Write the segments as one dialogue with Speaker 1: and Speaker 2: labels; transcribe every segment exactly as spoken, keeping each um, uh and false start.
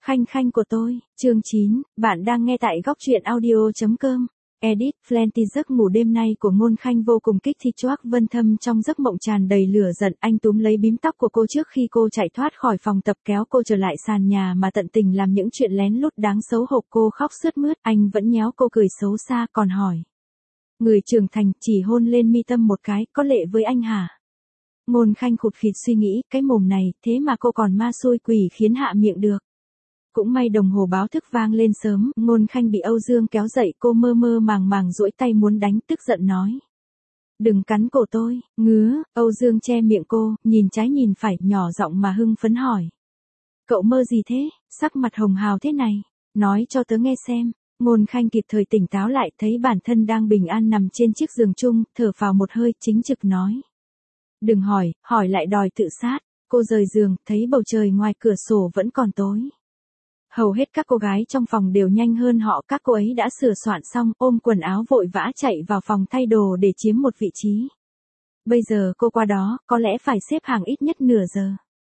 Speaker 1: Khanh khanh của tôi, chương chín, bạn đang nghe tại góc truyện audio.com. Edit, Plenty giấc ngủ đêm nay của Ngôn Khanh vô cùng kích thích Choác Vân Thâm trong giấc mộng tràn đầy lửa giận. Anh túm lấy bím tóc của cô trước khi cô chạy thoát khỏi phòng tập, kéo cô trở lại sàn nhà mà tận tình làm những chuyện lén lút đáng xấu hổ. Cô khóc sướt mướt, anh vẫn nhéo cô cười xấu xa còn hỏi. Người trưởng thành chỉ hôn lên mi tâm một cái, có lệ với anh hả? Ngôn Khanh khụt khịt suy nghĩ, cái mồm này, thế mà cô còn ma xui quỷ khiến hạ miệng được. Cũng may đồng hồ báo thức vang lên sớm, Ngôn Khanh bị Âu Dương kéo dậy, cô mơ mơ màng màng duỗi tay muốn đánh, tức giận nói. Đừng cắn cổ tôi, ngứa. Âu Dương che miệng cô, nhìn trái nhìn phải, nhỏ giọng mà hưng phấn hỏi. Cậu mơ gì thế, sắc mặt hồng hào thế này, nói cho tớ nghe xem. Ngôn Khanh kịp thời tỉnh táo lại, thấy bản thân đang bình an nằm trên chiếc giường chung, thở phào một hơi, chính trực nói. Đừng hỏi, hỏi lại đòi tự sát. Cô rời giường, thấy bầu trời ngoài cửa sổ vẫn còn tối. Hầu hết các cô gái trong phòng đều nhanh hơn họ, các cô ấy đã sửa soạn xong, ôm quần áo vội vã chạy vào phòng thay đồ để chiếm một vị trí. Bây giờ cô qua đó, có lẽ phải xếp hàng ít nhất nửa giờ.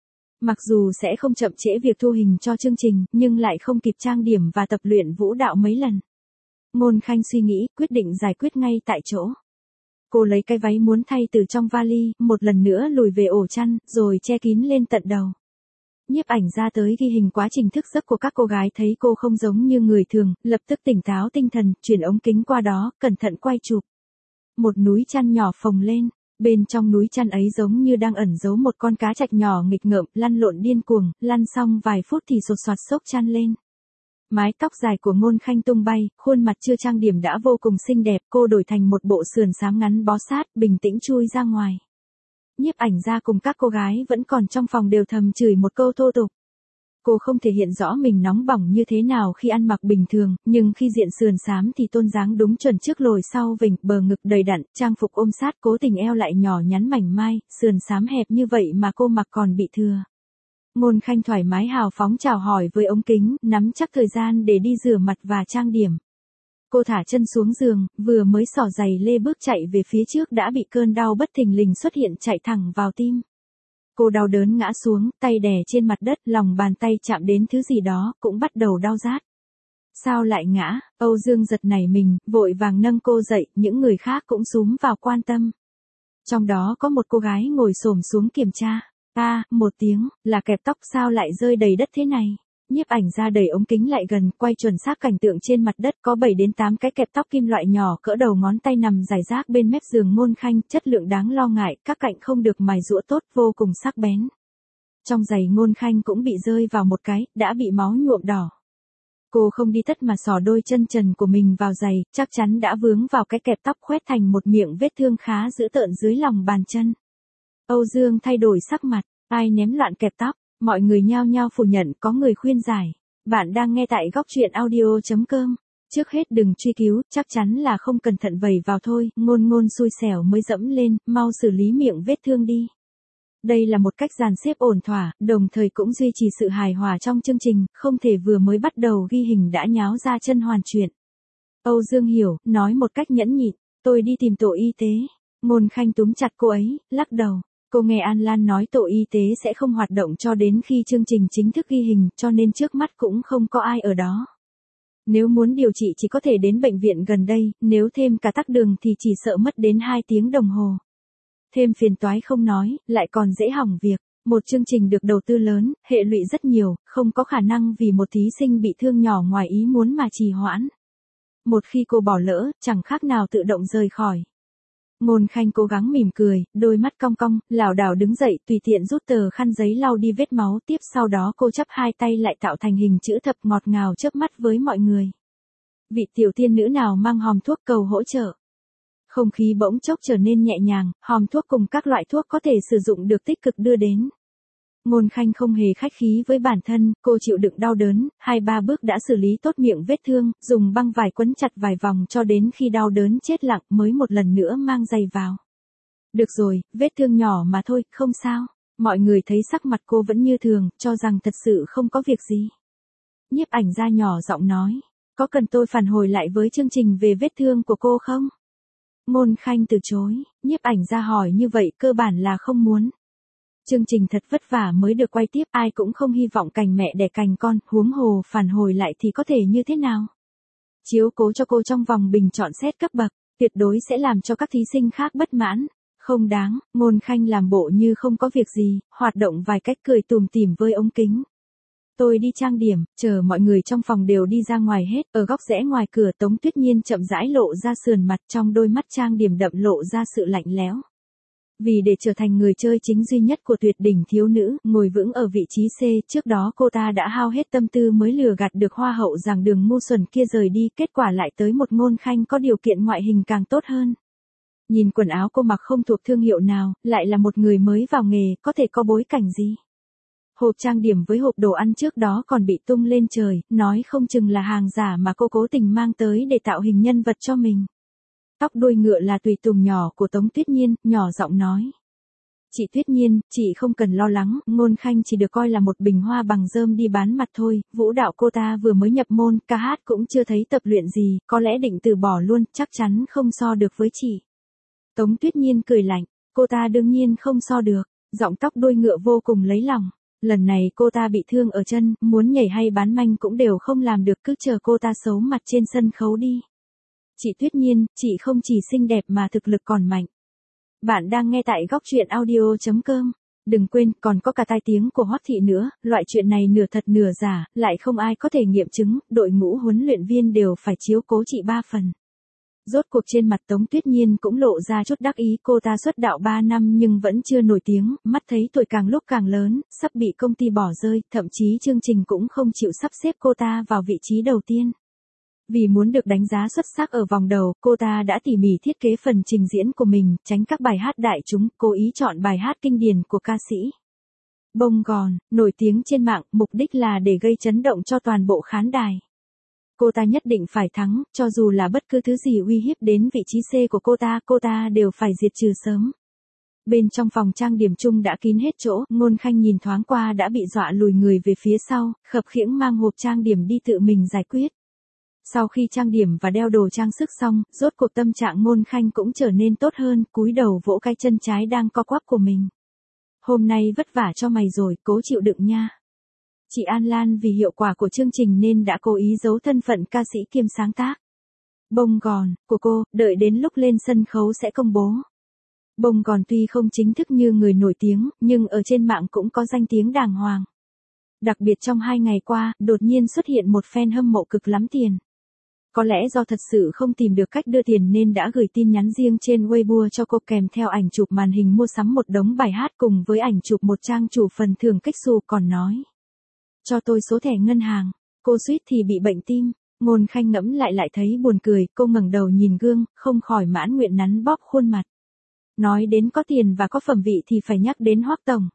Speaker 1: Mặc dù sẽ không chậm trễ việc thu hình cho chương trình, nhưng lại không kịp trang điểm và tập luyện vũ đạo mấy lần. Ngôn Khanh suy nghĩ, quyết định giải quyết ngay tại chỗ. Cô lấy cái váy muốn thay từ trong vali, một lần nữa lùi về ổ chăn, rồi che kín lên tận đầu. Nhiếp ảnh ra tới ghi hình quá trình thức giấc của các cô gái, thấy cô không giống như người thường, lập tức tỉnh táo tinh thần, chuyển ống kính qua đó, cẩn thận quay chụp. Một núi chăn nhỏ phồng lên, bên trong núi chăn ấy giống như đang ẩn giấu một con cá trạch nhỏ nghịch ngợm, lăn lộn điên cuồng, lăn xong vài phút thì sột soạt xốc chăn lên. Mái tóc dài của Ngôn Khanh tung bay, khuôn mặt chưa trang điểm đã vô cùng xinh đẹp, cô đổi thành một bộ sườn xám ngắn bó sát, bình tĩnh chui ra ngoài. Nhiếp ảnh ra cùng các cô gái vẫn còn trong phòng đều thầm chửi một câu thô tục. Cô không thể hiện rõ mình nóng bỏng như thế nào khi ăn mặc bình thường, nhưng khi diện sườn xám thì tôn dáng đúng chuẩn, trước lồi sau vểnh, bờ ngực đầy đặn, trang phục ôm sát, cố tình eo lại nhỏ nhắn mảnh mai, sườn xám hẹp như vậy mà cô mặc còn bị thừa. Ngôn Khanh thoải mái hào phóng chào hỏi với ống kính, nắm chắc thời gian để đi rửa mặt và trang điểm. Cô thả chân xuống giường, vừa mới xỏ giày lê bước chạy về phía trước đã bị cơn đau bất thình lình xuất hiện chạy thẳng vào tim. Cô đau đớn ngã xuống, tay đè trên mặt đất, lòng bàn tay chạm đến thứ gì đó, cũng bắt đầu đau rát. Sao lại ngã? Âu Dương giật nảy mình, vội vàng nâng cô dậy, những người khác cũng xúm vào quan tâm. Trong đó có một cô gái ngồi xổm xuống kiểm tra. A, à, một tiếng, là kẹp tóc sao lại rơi đầy đất thế này? Nhiếp ảnh ra đẩy ống kính lại gần, quay chuẩn xác cảnh tượng trên mặt đất, có bảy đến tám cái kẹp tóc kim loại nhỏ cỡ đầu ngón tay nằm rải rác bên mép giường Ngôn Khanh, chất lượng đáng lo ngại, các cạnh không được mài giũa tốt, vô cùng sắc bén. Trong giày Ngôn Khanh cũng bị rơi vào một cái, đã bị máu nhuộm đỏ. Cô không đi tất mà xỏ đôi chân trần của mình vào giày, chắc chắn đã vướng vào cái kẹp tóc, khoét thành một miệng vết thương khá dữ tợn dưới lòng bàn chân. Âu Dương thay đổi sắc mặt, ai ném loạn kẹp tóc? Mọi người nhao nhao phủ nhận, có người khuyên giải. Bạn đang nghe tại góc truyện audio.com. Trước hết đừng truy cứu, chắc chắn là không cẩn thận vẩy vào thôi, ngôn ngôn xui xẻo mới dẫm lên, mau xử lý miệng vết thương đi. Đây là một cách dàn xếp ổn thỏa, đồng thời cũng duy trì sự hài hòa trong chương trình, không thể vừa mới bắt đầu ghi hình đã nháo ra chân hoàn chuyện. Âu Dương hiểu, nói một cách nhẫn nhịn, tôi đi tìm tổ y tế. Ngôn Khanh túm chặt cô ấy, lắc đầu. Cô nghe An Lan nói tổ y tế sẽ không hoạt động cho đến khi chương trình chính thức ghi hình, cho nên trước mắt cũng không có ai ở đó. Nếu muốn điều trị chỉ có thể đến bệnh viện gần đây, nếu thêm cả tắc đường thì chỉ sợ mất đến hai tiếng đồng hồ. Thêm phiền toái không nói, lại còn dễ hỏng việc. Một chương trình được đầu tư lớn, hệ lụy rất nhiều, không có khả năng vì một thí sinh bị thương nhỏ ngoài ý muốn mà trì hoãn. Một khi cô bỏ lỡ, chẳng khác nào tự động rời khỏi. Ngôn Khanh cố gắng mỉm cười, đôi mắt cong cong, lảo đảo đứng dậy, tùy tiện rút tờ khăn giấy lau đi vết máu, tiếp sau đó cô chắp hai tay lại tạo thành hình chữ thập, ngọt ngào chớp mắt với mọi người. Vị tiểu tiên nữ nào mang hòm thuốc cầu hỗ trợ? Không khí bỗng chốc trở nên nhẹ nhàng, hòm thuốc cùng các loại thuốc có thể sử dụng được tích cực đưa đến. Ngôn Khanh không hề khách khí với bản thân, cô chịu đựng đau đớn, hai ba bước đã xử lý tốt miệng vết thương, dùng băng vải quấn chặt vài vòng cho đến khi đau đớn chết lặng mới một lần nữa mang giày vào. Được rồi, vết thương nhỏ mà thôi, không sao. Mọi người thấy sắc mặt cô vẫn như thường, cho rằng thật sự không có việc gì. Nhiếp ảnh ra nhỏ giọng nói, có cần tôi phản hồi lại với chương trình về vết thương của cô không? Ngôn Khanh từ chối, nhiếp ảnh ra hỏi như vậy cơ bản là không muốn. Chương trình thật vất vả mới được quay tiếp, ai cũng không hy vọng cành mẹ đẻ cành con, huống hồ phản hồi lại thì có thể như thế nào. Chiếu cố cho cô trong vòng bình chọn xét cấp bậc, tuyệt đối sẽ làm cho các thí sinh khác bất mãn. Không đáng, Ngôn Khanh làm bộ như không có việc gì, hoạt động vài cách cười tùm tìm với ống kính. Tôi đi trang điểm, chờ mọi người trong phòng đều đi ra ngoài hết, ở góc rẽ ngoài cửa Tống Tuyết Nhiên chậm rãi lộ ra sườn mặt, trong đôi mắt trang điểm đậm lộ ra sự lạnh lẽo. Vì để trở thành người chơi chính duy nhất của tuyệt đỉnh thiếu nữ, ngồi vững ở vị trí C, trước đó cô ta đã hao hết tâm tư mới lừa gạt được hoa hậu rằng Đường ngu xuẩn kia rời đi, kết quả lại tới một Ngôn Khanh có điều kiện ngoại hình càng tốt hơn. Nhìn quần áo cô mặc không thuộc thương hiệu nào, lại là một người mới vào nghề, có thể có bối cảnh gì. Hộp trang điểm với hộp đồ ăn trước đó còn bị tung lên trời, nói không chừng là hàng giả mà cô cố tình mang tới để tạo hình nhân vật cho mình. Tóc đuôi ngựa là tùy tùng nhỏ của Tống Tuyết Nhiên, nhỏ giọng nói. Chị Tuyết Nhiên, chị không cần lo lắng, Ngôn Khanh chỉ được coi là một bình hoa bằng rơm đi bán mặt thôi, vũ đạo cô ta vừa mới nhập môn, ca hát cũng chưa thấy tập luyện gì, có lẽ định từ bỏ luôn, chắc chắn không so được với chị. Tống Tuyết Nhiên cười lạnh, cô ta đương nhiên không so được, giọng tóc đuôi ngựa vô cùng lấy lòng. Lần này cô ta bị thương ở chân, muốn nhảy hay bán manh cũng đều không làm được, cứ chờ cô ta xấu mặt trên sân khấu đi. Chị Tuyết Nhiên, chị không chỉ xinh đẹp mà thực lực còn mạnh. Bạn đang nghe tại góc truyện audio chấm com. Đừng quên, còn có cả tai tiếng của Hoắc Thị nữa, loại chuyện này nửa thật nửa giả, lại không ai có thể nghiệm chứng, đội ngũ huấn luyện viên đều phải chiếu cố chị ba phần. Rốt cuộc trên mặt Tống Tuyết Nhiên cũng lộ ra chút đắc ý, cô ta xuất đạo ba năm nhưng vẫn chưa nổi tiếng, mắt thấy tuổi càng lúc càng lớn, sắp bị công ty bỏ rơi, thậm chí chương trình cũng không chịu sắp xếp cô ta vào vị trí đầu tiên. Vì muốn được đánh giá xuất sắc ở vòng đầu, cô ta đã tỉ mỉ thiết kế phần trình diễn của mình, tránh các bài hát đại chúng, cố ý chọn bài hát kinh điển của ca sĩ Bông Gòn, nổi tiếng trên mạng, mục đích là để gây chấn động cho toàn bộ khán đài. Cô ta nhất định phải thắng, cho dù là bất cứ thứ gì uy hiếp đến vị trí C của cô ta, cô ta đều phải diệt trừ sớm. Bên trong phòng trang điểm chung đã kín hết chỗ, Ngôn Khanh nhìn thoáng qua đã bị dọa lùi người về phía sau, khập khiễng mang hộp trang điểm đi tự mình giải quyết. Sau khi trang điểm và đeo đồ trang sức xong, rốt cuộc tâm trạng Ngôn Khanh cũng trở nên tốt hơn, cúi đầu vỗ cái chân trái đang co quắp của mình. Hôm nay vất vả cho mày rồi, cố chịu đựng nha. Chị An Lan vì hiệu quả của chương trình nên đã cố ý giấu thân phận ca sĩ kiêm sáng tác Bông Gòn của cô, đợi đến lúc lên sân khấu sẽ công bố. Bông Gòn tuy không chính thức như người nổi tiếng, nhưng ở trên mạng cũng có danh tiếng đàng hoàng. Đặc biệt trong hai ngày qua, đột nhiên xuất hiện một fan hâm mộ cực lắm tiền. Có lẽ do thật sự không tìm được cách đưa tiền nên đã gửi tin nhắn riêng trên Weibo cho cô kèm theo ảnh chụp màn hình mua sắm một đống bài hát cùng với ảnh chụp một trang chủ phần thưởng kích xù, còn nói. Cho tôi số thẻ ngân hàng, cô suýt thì bị bệnh tim. Ngôn Khanh ngẫm lại lại thấy buồn cười, cô ngẩng đầu nhìn gương, không khỏi mãn nguyện nắn bóp khuôn mặt. Nói đến có tiền và có phẩm vị thì phải nhắc đến Hoắc tổng.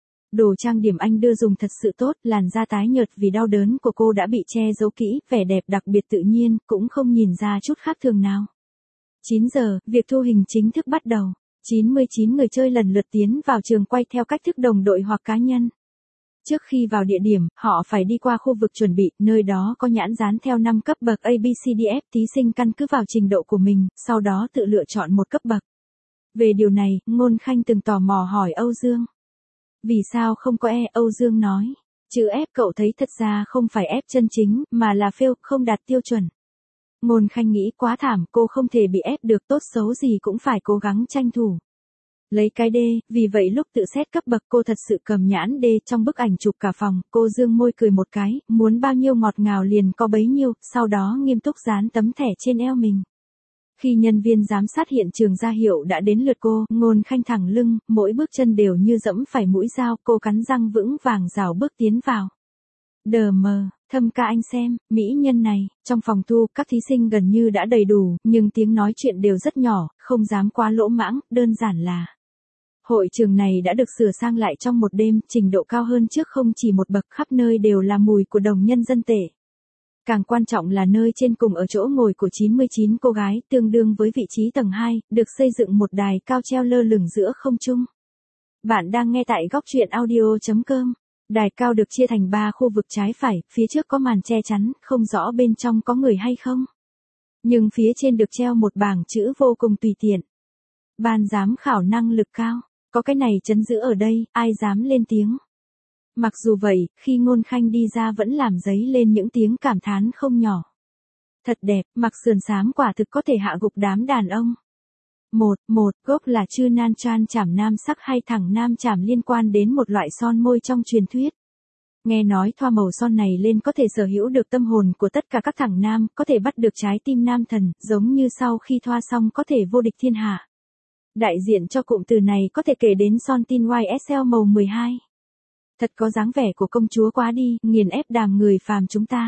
Speaker 1: Đồ trang điểm anh đưa dùng thật sự tốt, làn da tái nhợt vì đau đớn của cô đã bị che giấu kỹ, vẻ đẹp đặc biệt tự nhiên, cũng không nhìn ra chút khác thường nào. chín giờ, việc thu hình chính thức bắt đầu. chín mươi chín người chơi lần lượt tiến vào trường quay theo cách thức đồng đội hoặc cá nhân. Trước khi vào địa điểm, họ phải đi qua khu vực chuẩn bị, nơi đó có nhãn dán theo năm cấp bậc A B C D F, thí sinh căn cứ vào trình độ của mình, sau đó tự lựa chọn một cấp bậc. Về điều này, Ngôn Khanh từng tò mò hỏi Âu Dương. Vì sao không có E? Âu Dương nói. Chữ F cậu thấy thật ra không phải F chân chính, mà là fail, không đạt tiêu chuẩn. Ngôn Khanh nghĩ quá thảm, cô không thể bị ép được, tốt xấu gì cũng phải cố gắng tranh thủ. Lấy cái D, vì vậy lúc tự xét cấp bậc cô thật sự cầm nhãn D. Trong bức ảnh chụp cả phòng, cô dương môi cười một cái, muốn bao nhiêu ngọt ngào liền có bấy nhiêu, sau đó nghiêm túc dán tấm thẻ trên eo mình. Khi nhân viên giám sát hiện trường ra hiệu đã đến lượt cô, Ngôn Khanh thẳng lưng, mỗi bước chân đều như dẫm phải mũi dao, cô cắn răng vững vàng rảo bước tiến vào. Đờ mờ, Thâm ca anh xem, mỹ nhân này, trong phòng thu, các thí sinh gần như đã đầy đủ, nhưng tiếng nói chuyện đều rất nhỏ, không dám quá lỗ mãng, đơn giản là. Hội trường này đã được sửa sang lại trong một đêm, trình độ cao hơn trước không chỉ một bậc, khắp nơi đều là mùi của đồng nhân dân tệ. Càng quan trọng là nơi trên cùng ở chỗ ngồi của chín mươi chín cô gái, tương đương với vị trí tầng hai, được xây dựng một đài cao treo lơ lửng giữa không trung. Bạn đang nghe tại góc truyện audio chấm com. Đài cao được chia thành ba khu vực trái phải, phía trước có màn che chắn, không rõ bên trong có người hay không. Nhưng phía trên được treo một bảng chữ vô cùng tùy tiện. Ban giám khảo năng lực cao. có cái này trấn giữ ở đây, ai dám lên tiếng. Mặc dù vậy, khi Ngôn Khanh đi ra vẫn làm dấy lên những tiếng cảm thán không nhỏ. Thật đẹp, mặc sườn xám quả thực có thể hạ gục đám đàn ông. Một, một, gốc là chư nan chan chảm nam sắc hay thẳng nam chảm liên quan đến một loại son môi trong truyền thuyết. Nghe nói thoa màu son này lên có thể sở hữu được tâm hồn của tất cả các thằng nam, có thể bắt được trái tim nam thần, giống như sau khi thoa xong có thể vô địch thiên hạ. Đại diện cho cụm từ này có thể kể đến son tin Y S L màu mười hai. Thật có dáng vẻ của công chúa quá đi, nghiền ép đàm người phàm chúng ta.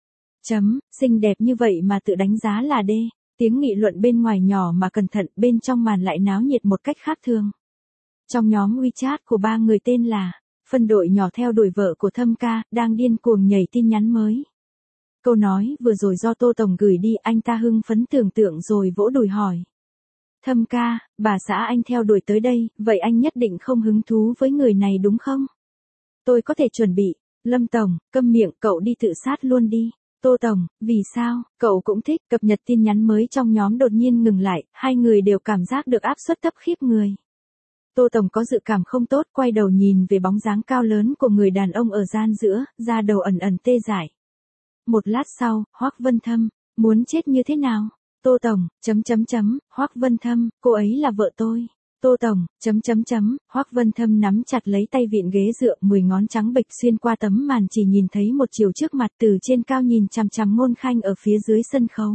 Speaker 1: Chấm, xinh đẹp như vậy mà tự đánh giá là đê. Tiếng nghị luận bên ngoài nhỏ mà cẩn thận, bên trong màn lại náo nhiệt một cách khác thường. Trong nhóm WeChat của ba người tên là phân đội nhỏ theo đuổi vợ của Thâm ca, đang điên cuồng nhảy tin nhắn mới. Câu nói vừa rồi do Tô Tổng gửi đi, anh ta hưng phấn tưởng tượng rồi vỗ đùi hỏi. Thâm ca, bà xã anh theo đuổi tới đây, vậy anh nhất định không hứng thú với người này đúng không? Tôi có thể chuẩn bị. Lâm Tổng, câm miệng, cậu đi tự sát luôn đi. Tô Tổng, vì sao, cậu cũng thích. Cập nhật tin nhắn mới trong nhóm đột nhiên ngừng lại, hai người đều cảm giác được áp suất thấp khiếp người. Tô Tổng có dự cảm không tốt, quay đầu nhìn về bóng dáng cao lớn của người đàn ông ở gian giữa, da đầu ẩn ẩn tê dại. Một lát sau, Hoắc Vân Thâm, muốn chết như thế nào? Tô Tổng, chấm chấm chấm, Hoắc Vân Thâm, cô ấy là vợ tôi. Tô Tổng, chấm chấm chấm, Hoắc Vân Thâm nắm chặt lấy tay vịn ghế dựa, mười ngón trắng bệch xuyên qua tấm màn chỉ nhìn thấy một chiều trước mặt, từ trên cao nhìn chằm chằm Ngôn Khanh ở phía dưới sân khấu.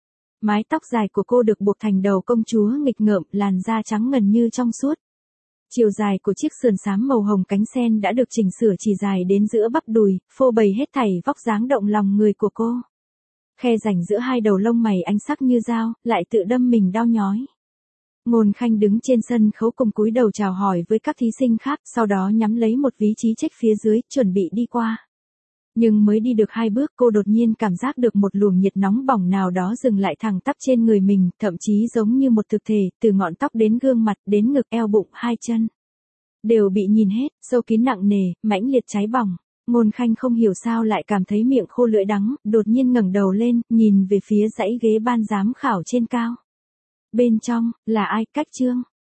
Speaker 1: Mái tóc dài của cô được buộc thành đầu công chúa nghịch ngợm, làn da trắng ngần như trong suốt. Chiều dài của chiếc sườn xám màu hồng cánh sen đã được chỉnh sửa chỉ dài đến giữa bắp đùi, phô bày hết thảy vóc dáng động lòng người của cô. Khe rãnh giữa hai đầu lông mày ánh sắc như dao, lại tự đâm mình đau nhói. Ngôn Khanh đứng trên sân khấu cùng cúi đầu chào hỏi với các thí sinh khác, sau đó nhắm lấy một vị trí trách phía dưới, chuẩn bị đi qua. Nhưng mới đi được hai bước, cô đột nhiên cảm giác được một luồng nhiệt nóng bỏng nào đó dừng lại thẳng tắp trên người mình, thậm chí giống như một thực thể, từ ngọn tóc đến gương mặt, đến ngực, eo bụng, hai chân. Đều bị nhìn hết, sâu kín nặng nề, mãnh liệt cháy bỏng. Ngôn Khanh không hiểu sao lại cảm thấy miệng khô lưỡi đắng, đột nhiên ngẩng đầu lên, nhìn về phía dãy ghế ban giám khảo trên cao. Bên trong, là ai? Cách Trương.